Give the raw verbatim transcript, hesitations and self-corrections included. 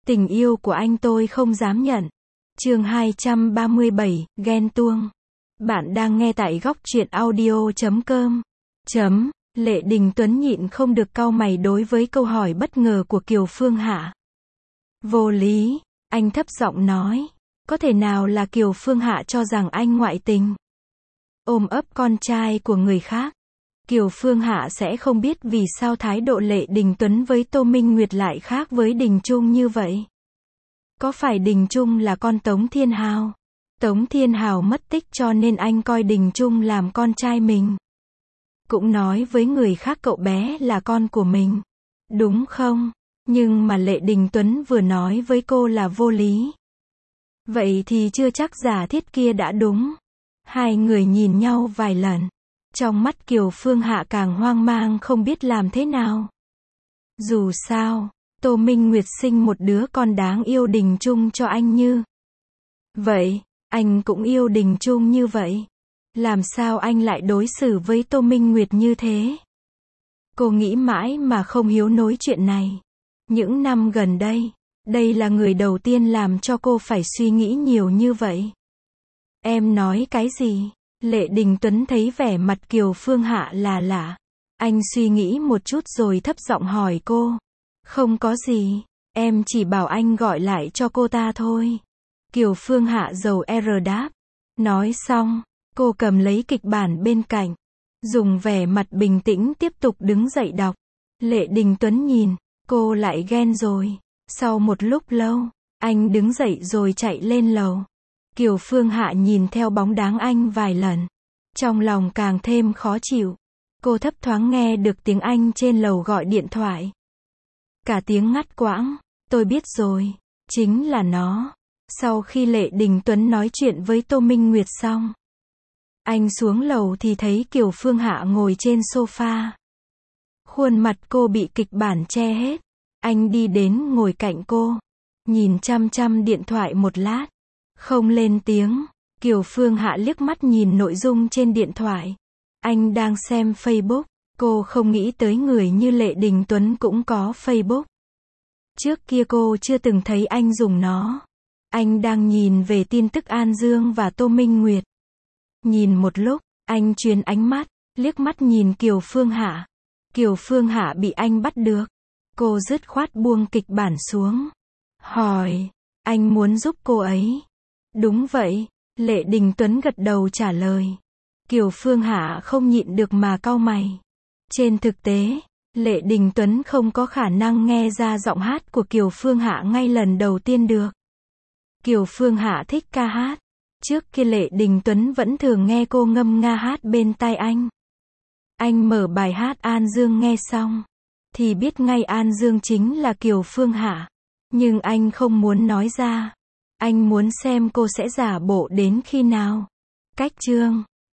Tình yêu của anh tôi không dám nhận. Chương hai trăm ba mươi bảy, ghen tuông. Bạn đang nghe tại góc truyện audio chấm com. Chấm, Lệ Đình Tuấn nhịn không được cau mày đối với câu hỏi bất ngờ của Kiều Phương Hạ. Vô lý, anh thấp giọng nói. Có thể nào là Kiều Phương Hạ cho rằng anh ngoại tình? Ôm ấp con trai của người khác. Kiều Phương Hạ sẽ không biết vì sao thái độ Lệ Đình Tuấn với Tô Minh Nguyệt lại khác với Đình Trung như vậy. Có phải Đình Trung là con Tống Thiên Hào? Tống Thiên Hào mất tích cho nên anh coi Đình Trung làm con trai mình. Cũng nói với người khác cậu bé là con của mình. Đúng không? Nhưng mà Lệ Đình Tuấn vừa nói với cô là vô lý. Vậy thì chưa chắc giả thiết kia đã đúng. Hai người nhìn nhau vài lần. Trong mắt Kiều Phương Hạ càng hoang mang không biết làm thế nào. Dù sao, Tô Minh Nguyệt sinh một đứa con đáng yêu Đình Trung cho anh như vậy, anh cũng yêu Đình Trung như vậy. Làm sao anh lại đối xử với Tô Minh Nguyệt như thế? Cô nghĩ mãi mà không hiếu nối chuyện này. Những năm gần đây, đây là người đầu tiên làm cho cô phải suy nghĩ nhiều như vậy. Em nói cái gì? Lệ Đình Tuấn thấy vẻ mặt Kiều Phương Hạ là lạ. Anh suy nghĩ một chút rồi thấp giọng hỏi cô. Không có gì, em chỉ bảo anh gọi lại cho cô ta thôi. Kiều Phương Hạ dầu R đáp. Nói xong, cô cầm lấy kịch bản bên cạnh. Dùng vẻ mặt bình tĩnh tiếp tục đứng dậy đọc. Lệ Đình Tuấn nhìn, cô lại ghen rồi. Sau một lúc lâu, anh đứng dậy rồi chạy lên lầu. Kiều Phương Hạ nhìn theo bóng dáng anh vài lần. Trong lòng càng thêm khó chịu. Cô thấp thoáng nghe được tiếng anh trên lầu gọi điện thoại. Cả tiếng ngắt quãng. Tôi biết rồi. Chính là nó. Sau khi Lệ Đình Tuấn nói chuyện với Tô Minh Nguyệt xong, anh xuống lầu thì thấy Kiều Phương Hạ ngồi trên sofa. Khuôn mặt cô bị kịch bản che hết. Anh đi đến ngồi cạnh cô. Nhìn chăm chăm điện thoại một lát. Không lên tiếng. Kiều Phương Hạ liếc mắt nhìn nội dung trên điện thoại. Anh đang xem Facebook. Cô không nghĩ tới người như Lệ Đình Tuấn cũng có Facebook. Trước kia cô chưa từng thấy anh dùng nó. Anh đang nhìn về tin tức An Dương và Tô Minh Nguyệt. Nhìn một lúc, anh chuyển ánh mắt, liếc mắt nhìn Kiều Phương Hạ. Kiều Phương Hạ bị anh bắt được. Cô dứt khoát buông kịch bản xuống. Hỏi, anh muốn giúp cô ấy? Đúng vậy, Lệ Đình Tuấn gật đầu trả lời. Kiều Phương Hạ không nhịn được mà cau mày. Trên thực tế, Lệ Đình Tuấn không có khả năng nghe ra giọng hát của Kiều Phương Hạ ngay lần đầu tiên được. Kiều Phương Hạ thích ca hát. Trước kia Lệ Đình Tuấn vẫn thường nghe cô ngâm nga hát bên tai anh. Anh mở bài hát An Dương nghe xong, thì biết ngay An Dương chính là Kiều Phương Hạ. Nhưng anh không muốn nói ra. Anh muốn xem cô sẽ giả bộ đến khi nào. Cách chương